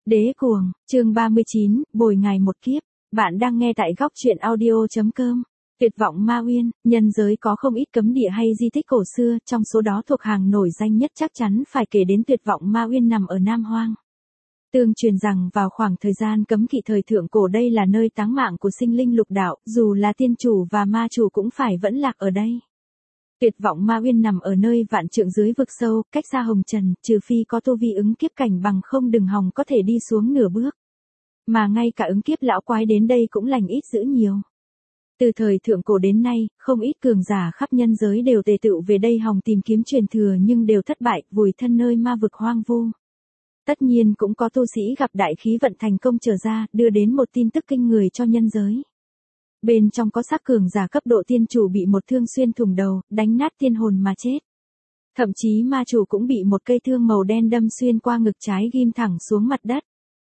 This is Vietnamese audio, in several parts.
Đế cuồng, chương 39, bồi ngài một kiếp. Bạn đang nghe tại góc truyện audio.com. Tuyệt vọng Ma Uyên, nhân giới có không ít cấm địa hay di tích cổ xưa, trong số đó thuộc hàng nổi danh nhất chắc chắn phải kể đến Tuyệt vọng Ma Uyên nằm ở Nam Hoang. Tương truyền rằng vào khoảng thời gian cấm kỵ thời thượng cổ đây là nơi táng mạng của sinh linh lục đạo, dù là tiên chủ và ma chủ cũng phải vẫn lạc ở đây. Tuyệt vọng Ma Uyên nằm ở nơi vạn trượng dưới vực sâu, cách xa hồng trần, trừ phi có tu vi ứng kiếp cảnh bằng không đừng hòng có thể đi xuống nửa bước. Mà ngay cả ứng kiếp lão quái đến đây cũng lành ít dữ nhiều. Từ thời thượng cổ đến nay, không ít cường giả khắp nhân giới đều tề tựu về đây hòng tìm kiếm truyền thừa nhưng đều thất bại, vùi thân nơi ma vực hoang vu. Tất nhiên cũng có tu sĩ gặp đại khí vận thành công trở ra, đưa đến một tin tức kinh người cho nhân giới. Bên trong có xác cường giả cấp độ tiên chủ bị một thương xuyên thủng đầu, đánh nát tiên hồn mà chết. Thậm chí ma chủ cũng bị một cây thương màu đen đâm xuyên qua ngực trái ghim thẳng xuống mặt đất.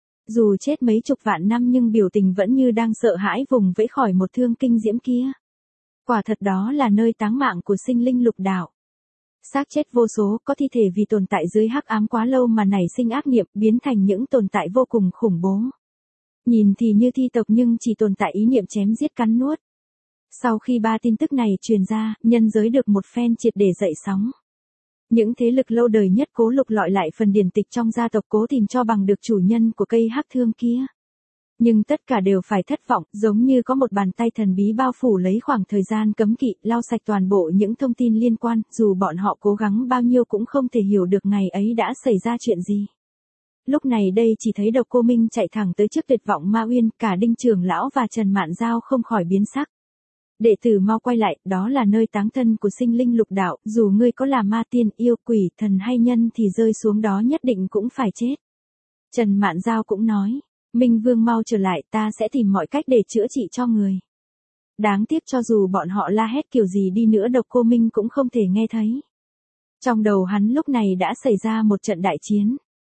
Dù chết mấy chục vạn năm nhưng biểu tình vẫn như đang sợ hãi vùng vẫy khỏi một thương kinh diễm kia. Quả thật đó là nơi táng mạng của sinh linh lục đạo. Xác chết vô số, có thi thể vì tồn tại dưới hắc ám quá lâu mà nảy sinh ác niệm, biến thành những tồn tại vô cùng khủng bố. Nhìn thì như thi tộc nhưng chỉ tồn tại ý niệm chém giết cắn nuốt. Sau khi ba tin tức này truyền ra, nhân giới được một phen triệt để dậy sóng. Những thế lực lâu đời nhất cố lục lọi lại phần điển tịch trong gia tộc cố tìm cho bằng được chủ nhân của cây hắc thương kia. Nhưng tất cả đều phải thất vọng, giống như có một bàn tay thần bí bao phủ lấy khoảng thời gian cấm kỵ, lau sạch toàn bộ những thông tin liên quan, dù bọn họ cố gắng bao nhiêu cũng không thể hiểu được ngày ấy đã xảy ra chuyện gì. Lúc này đây chỉ thấy Độc Cô Minh chạy thẳng tới trước Tuyệt vọng Ma Uyên, cả Đinh Trường Lão và Trần Mạn Giao không khỏi biến sắc. Đệ tử mau quay lại, đó là nơi táng thân của sinh linh lục đạo, dù ngươi có là ma tiên, yêu quỷ, thần hay nhân thì rơi xuống đó nhất định cũng phải chết. Trần Mạn Giao cũng nói, Minh Vương mau trở lại, ta sẽ tìm mọi cách để chữa trị cho người. Đáng tiếc cho dù bọn họ la hét kiểu gì đi nữa Độc Cô Minh cũng không thể nghe thấy. Trong đầu hắn lúc này đã xảy ra một trận đại chiến.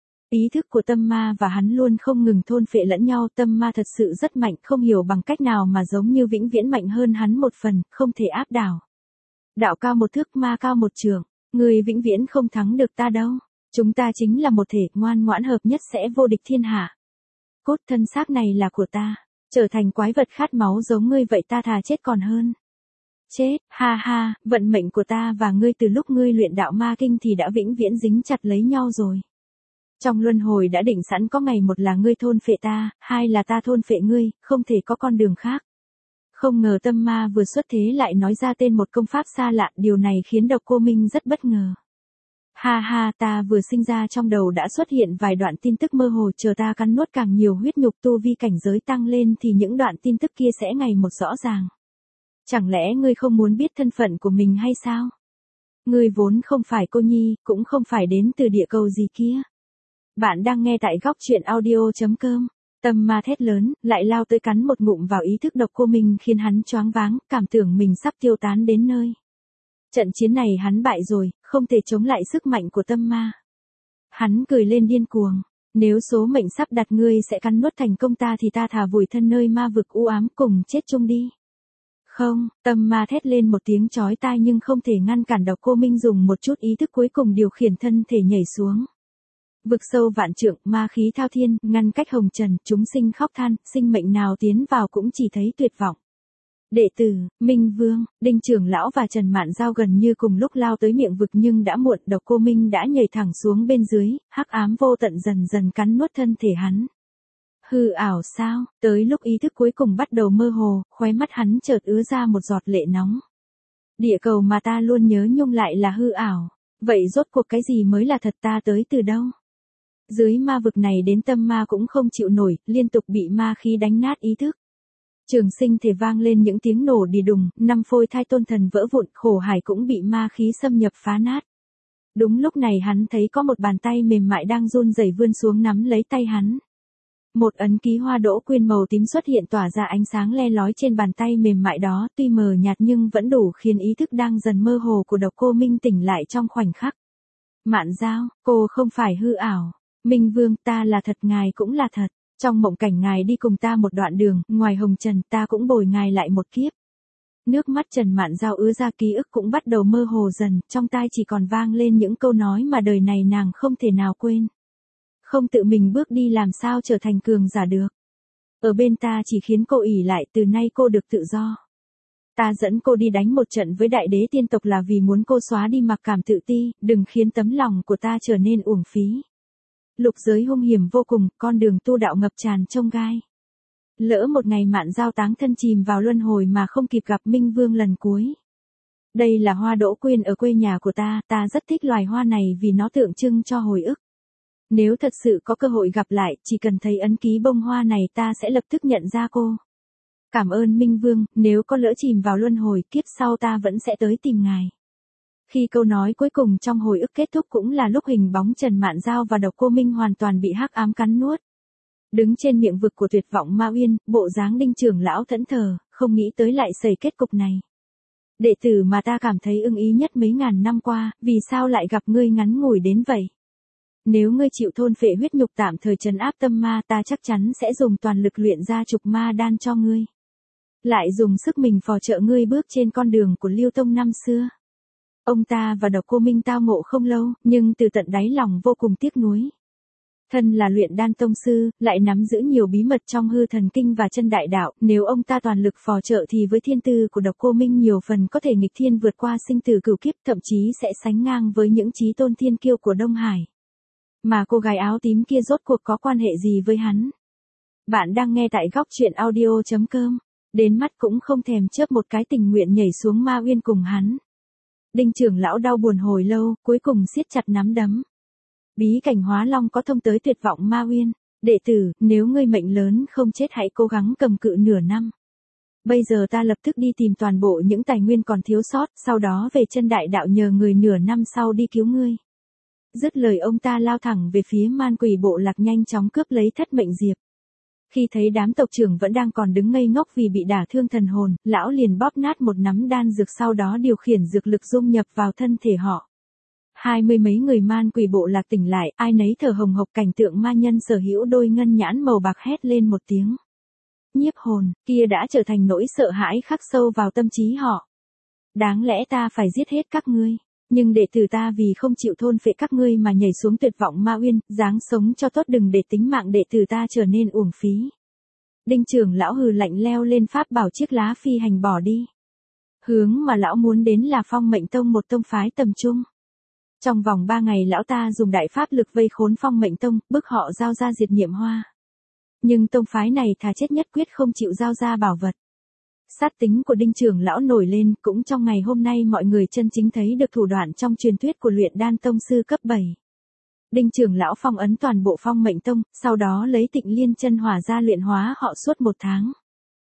Ý thức của tâm ma và hắn luôn không ngừng thôn phệ lẫn nhau, tâm ma thật sự rất mạnh, không hiểu bằng cách nào mà giống như vĩnh viễn mạnh hơn hắn một phần, không thể áp đảo. Đạo cao một thước, ma cao một trượng, người vĩnh viễn không thắng được ta đâu. Chúng ta chính là một thể, ngoan ngoãn hợp nhất sẽ vô địch thiên hạ. Cốt thân xác này là của ta, trở thành quái vật khát máu giống ngươi vậy ta thà chết còn hơn. Chết, ha ha, vận mệnh của ta và ngươi từ lúc ngươi luyện đạo ma kinh thì đã vĩnh viễn dính chặt lấy nhau rồi. Trong luân hồi đã định sẵn có ngày một là ngươi thôn phệ ta, hai là ta thôn phệ ngươi, không thể có con đường khác. Không ngờ tâm ma vừa xuất thế lại nói ra tên một công pháp xa lạ, điều này khiến Độc Cô Minh rất bất ngờ. Ha ha, ta vừa sinh ra trong đầu đã xuất hiện vài đoạn tin tức mơ hồ, chờ ta cắn nuốt càng nhiều huyết nhục tu vi cảnh giới tăng lên thì những đoạn tin tức kia sẽ ngày một rõ ràng. Chẳng lẽ ngươi không muốn biết thân phận của mình hay sao? Ngươi vốn không phải cô nhi, cũng không phải đến từ địa cầu gì kia. Bạn đang nghe tại góc truyện audio.com. Tâm ma thét lớn, lại lao tới cắn một ngụm vào ý thức Độc Cô Minh khiến hắn choáng váng, cảm tưởng mình sắp tiêu tán đến nơi. Trận chiến này hắn bại rồi, không thể chống lại sức mạnh của tâm ma. Hắn cười lên điên cuồng, nếu số mệnh sắp đặt ngươi sẽ cắn nuốt thành công ta thì ta thà vùi thân nơi ma vực u ám cùng chết chung đi. Không, tâm ma thét lên một tiếng chói tai nhưng không thể ngăn cản Độc Cô Minh dùng một chút ý thức cuối cùng điều khiển thân thể nhảy xuống. Vực sâu vạn trượng, ma khí thao thiên, ngăn cách hồng trần, chúng sinh khóc than, sinh mệnh nào tiến vào cũng chỉ thấy tuyệt vọng. Đệ tử, Minh Vương, Đinh Trường Lão và Trần Mạn Giao gần như cùng lúc lao tới miệng vực nhưng đã muộn, Độc Cô Minh đã nhảy thẳng xuống bên dưới, hắc ám vô tận dần dần cắn nuốt thân thể hắn. Hư ảo sao? Tới lúc ý thức cuối cùng bắt đầu mơ hồ, khóe mắt hắn chợt ứa ra một giọt lệ nóng. Địa cầu mà ta luôn nhớ nhung lại là hư ảo, vậy rốt cuộc cái gì mới là thật, ta tới từ đâu? Dưới ma vực này đến tâm ma cũng không chịu nổi, liên tục bị ma khí đánh nát ý thức. Trường sinh thể vang lên những tiếng nổ đi đùng, năm phôi thai tôn thần vỡ vụn, khổ hải cũng bị ma khí xâm nhập phá nát. Đúng lúc này hắn thấy có một bàn tay mềm mại đang run rẩy vươn xuống nắm lấy tay hắn. Một ấn ký hoa đỗ quyên màu tím xuất hiện tỏa ra ánh sáng le lói trên bàn tay mềm mại đó, tuy mờ nhạt nhưng vẫn đủ khiến ý thức đang dần mơ hồ của Độc Cô Minh tỉnh lại trong khoảnh khắc. Mạn Giao, cô không phải hư ảo. Minh Vương, ta là thật, ngài cũng là thật. Trong mộng cảnh ngài đi cùng ta một đoạn đường, ngoài hồng trần ta cũng bồi ngài lại một kiếp. Nước mắt Trần Mạn Giao ứa ra, ký ức cũng bắt đầu mơ hồ dần, trong tai chỉ còn vang lên những câu nói mà đời này nàng không thể nào quên. Không tự mình bước đi làm sao trở thành cường giả được. Ở bên ta chỉ khiến cô ỷ lại, từ nay cô được tự do. Ta dẫn cô đi đánh một trận với đại đế tiên tộc là vì muốn cô xóa đi mặc cảm tự ti, đừng khiến tấm lòng của ta trở nên uổng phí. Lục giới hung hiểm vô cùng, con đường tu đạo ngập tràn chông gai. Lỡ một ngày Mạn Giao táng thân chìm vào luân hồi mà không kịp gặp Minh Vương lần cuối. Đây là hoa đỗ quyên ở quê nhà của ta rất thích loài hoa này vì nó tượng trưng cho hồi ức. Nếu thật sự có cơ hội gặp lại, chỉ cần thấy ấn ký bông hoa này ta sẽ lập tức nhận ra cô. Cảm ơn Minh Vương, nếu có lỡ chìm vào luân hồi, kiếp sau ta vẫn sẽ tới tìm ngài. Khi câu nói cuối cùng trong hồi ức kết thúc cũng là lúc hình bóng Trần Mạn Giao và Độc Cô Minh hoàn toàn bị hắc ám cắn nuốt. Đứng trên miệng vực của tuyệt vọng Ma Uyên, bộ dáng Đinh trưởng lão thẫn thờ, không nghĩ tới lại xảy kết cục này. Đệ tử mà ta cảm thấy ưng ý nhất mấy ngàn năm qua, vì sao lại gặp ngươi ngắn ngủi đến vậy? Nếu ngươi chịu thôn phệ huyết nhục tạm thời trấn áp tâm ma, ta chắc chắn sẽ dùng toàn lực luyện ra trục ma đan cho ngươi. Lại dùng sức mình phò trợ ngươi bước trên con đường của Liêu Tông năm xưa. Ông ta và Độc Cô Minh tao ngộ không lâu, nhưng từ tận đáy lòng vô cùng tiếc nuối. Thân là luyện đan tông sư, lại nắm giữ nhiều bí mật trong hư thần kinh và chân đại đạo, nếu ông ta toàn lực phò trợ thì với thiên tư của Độc Cô Minh nhiều phần có thể nghịch thiên vượt qua sinh tử cửu kiếp, thậm chí sẽ sánh ngang với những chí tôn thiên kiêu của Đông Hải. Mà cô gái áo tím kia rốt cuộc có quan hệ gì với hắn? Bạn đang nghe tại góc truyện audio.com. Đến mắt cũng không thèm chớp một cái tình nguyện nhảy xuống Ma Uyên cùng hắn. Đinh trưởng lão đau buồn hồi lâu, cuối cùng siết chặt nắm đấm. Bí cảnh Hóa Long có thông tới tuyệt vọng Ma Uyên. Đệ tử, nếu ngươi mệnh lớn không chết hãy cố gắng cầm cự nửa năm. Bây giờ ta lập tức đi tìm toàn bộ những tài nguyên còn thiếu sót, sau đó về chân đại đạo nhờ người nửa năm sau đi cứu ngươi. Dứt lời ông ta lao thẳng về phía Man Quỷ bộ lạc nhanh chóng cướp lấy Thất Mệnh Diệp. Khi thấy đám tộc trưởng vẫn đang còn đứng ngây ngốc vì bị đả thương thần hồn, lão liền bóp nát một nắm đan dược sau đó điều khiển dược lực dung nhập vào thân thể họ. 20 mấy người Man Quỷ bộ lạc tỉnh lại, ai nấy thở hồng hộc, cảnh tượng ma nhân sở hữu đôi ngân nhãn màu bạc hét lên một tiếng. Nhiếp hồn, kia đã trở thành nỗi sợ hãi khắc sâu vào tâm trí họ. Đáng lẽ ta phải giết hết các ngươi. Nhưng đệ tử ta vì không chịu thôn phệ các ngươi mà nhảy xuống tuyệt vọng Ma Uyên, dáng sống cho tốt đừng để tính mạng đệ tử ta trở nên uổng phí. Đinh trưởng lão hừ lạnh leo lên pháp bảo chiếc lá phi hành bỏ đi. Hướng mà lão muốn đến là Phong Mệnh Tông, một tông phái tầm trung. Trong vòng 3 ngày lão ta dùng đại pháp lực vây khốn Phong Mệnh Tông, bức họ giao ra diệt niệm hoa. Nhưng tông phái này thà chết nhất quyết không chịu giao ra bảo vật. Sát tính của Đinh trưởng lão nổi lên, cũng trong ngày hôm nay mọi người chân chính thấy được thủ đoạn trong truyền thuyết của luyện đan tông sư cấp 7. Đinh trưởng lão phong ấn toàn bộ Phong Mệnh Tông, sau đó lấy Tịnh Liên chân hỏa ra luyện hóa họ suốt 1 tháng.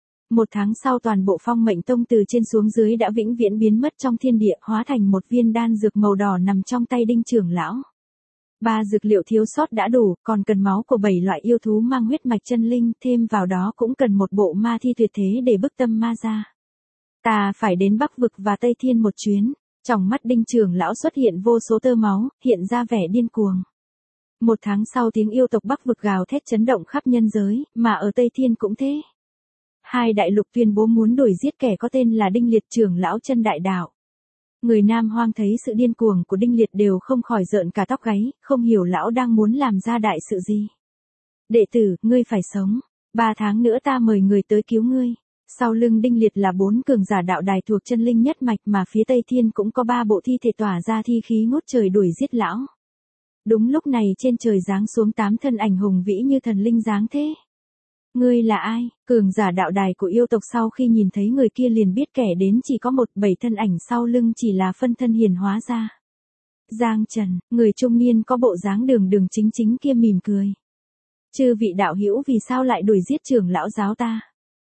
1 tháng sau toàn bộ Phong Mệnh Tông từ trên xuống dưới đã vĩnh viễn biến mất trong thiên địa, hóa thành một viên đan dược màu đỏ nằm trong tay Đinh trưởng lão. 3 dược liệu thiếu sót đã đủ, còn cần máu của 7 loại yêu thú mang huyết mạch chân linh, thêm vào đó cũng cần một bộ ma thi tuyệt thế để bức tâm ma ra. Ta phải đến Bắc Vực và Tây Thiên một chuyến. Trong mắt Đinh trưởng lão xuất hiện vô số tơ máu, hiện ra vẻ điên cuồng. 1 tháng sau tiếng yêu tộc Bắc Vực gào thét chấn động khắp nhân giới, mà ở Tây Thiên cũng thế. 2 đại lục tuyên bố muốn đuổi giết kẻ có tên là Đinh Liệt, trưởng lão chân đại đạo. Người Nam Hoang thấy sự điên cuồng của Đinh Liệt đều không khỏi rợn cả tóc gáy, không hiểu lão đang muốn làm ra đại sự gì. Đệ tử, ngươi phải sống. 3 tháng nữa ta mời người tới cứu ngươi. Sau lưng Đinh Liệt là 4 cường giả đạo đài thuộc chân linh nhất mạch, mà phía Tây Thiên cũng có 3 bộ thi thể tỏa ra thi khí ngút trời đuổi giết lão. Đúng lúc này trên trời giáng xuống 8 thân ảnh hùng vĩ như thần linh giáng thế. Ngươi là ai? Cường giả đạo đài của yêu tộc sau khi nhìn thấy người kia liền biết kẻ đến chỉ có 7 thân ảnh sau lưng chỉ là phân thân hiền hóa ra. Giang Trần, người trung niên có bộ dáng đường đường chính chính kia mỉm cười. Chư vị đạo hữu vì sao lại đuổi giết trưởng lão giáo ta?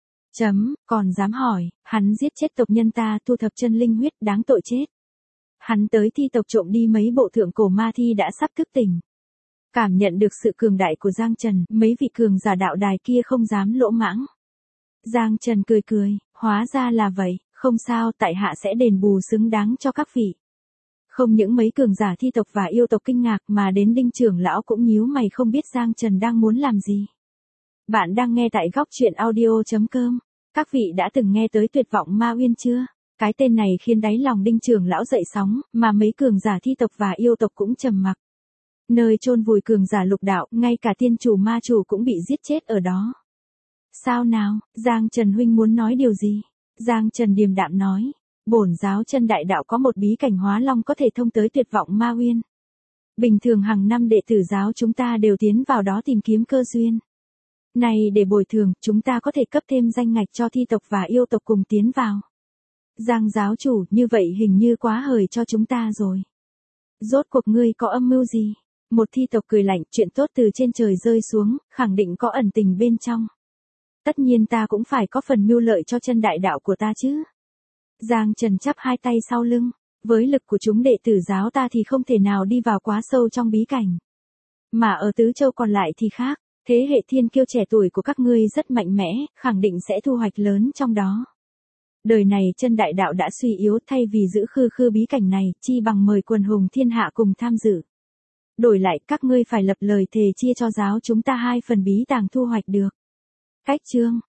Còn dám hỏi, hắn giết chết tộc nhân ta, thu thập chân linh huyết, đáng tội chết. Hắn tới thi tộc trộm đi mấy bộ thượng cổ ma thi đã sắp thức tỉnh. Cảm nhận được sự cường đại của Giang Trần, mấy vị cường giả đạo đài kia không dám lỗ mãng. Giang Trần cười cười, hóa ra là vậy, không sao, tại hạ sẽ đền bù xứng đáng cho các vị. Không những mấy cường giả thi tộc và yêu tộc kinh ngạc mà đến Đinh trưởng lão cũng nhíu mày không biết Giang Trần đang muốn làm gì. Bạn đang nghe tại góc truyện audio.com. Các vị đã từng nghe tới tuyệt vọng Ma Uyên chưa? Cái tên này khiến đáy lòng Đinh trưởng lão dậy sóng, mà mấy cường giả thi tộc và yêu tộc cũng trầm mặc. Nơi chôn vùi cường giả lục đạo, ngay cả tiên chủ ma chủ cũng bị giết chết ở đó. Sao nào, Giang Trần huynh muốn nói điều gì? Giang Trần điềm đạm nói, bổn giáo chân đại đạo có một bí cảnh hóa long có thể thông tới tuyệt vọng ma uyên. Bình thường hàng năm đệ tử giáo chúng ta đều tiến vào đó tìm kiếm cơ duyên. Này để bồi thường, chúng ta có thể cấp thêm danh ngạch cho thi tộc và yêu tộc cùng tiến vào. Giang giáo chủ, như vậy hình như quá hời cho chúng ta rồi. Rốt cuộc ngươi có âm mưu gì? Một thi tộc cười lạnh, chuyện tốt từ trên trời rơi xuống, khẳng định có ẩn tình bên trong. Tất nhiên ta cũng phải có phần mưu lợi cho chân đại đạo của ta chứ. Giang Trần chắp hai tay sau lưng, với lực của chúng đệ tử giáo ta thì không thể nào đi vào quá sâu trong bí cảnh. Mà ở tứ châu còn lại thì khác, thế hệ thiên kiêu trẻ tuổi của các ngươi rất mạnh mẽ, khẳng định sẽ thu hoạch lớn trong đó. Đời này chân đại đạo đã suy yếu, thay vì giữ khư bí cảnh này, chi bằng mời quần hùng thiên hạ cùng tham dự. Đổi lại các ngươi phải lập lời thề chia cho giáo chúng ta 2 phần bí tàng thu hoạch được. Cách chương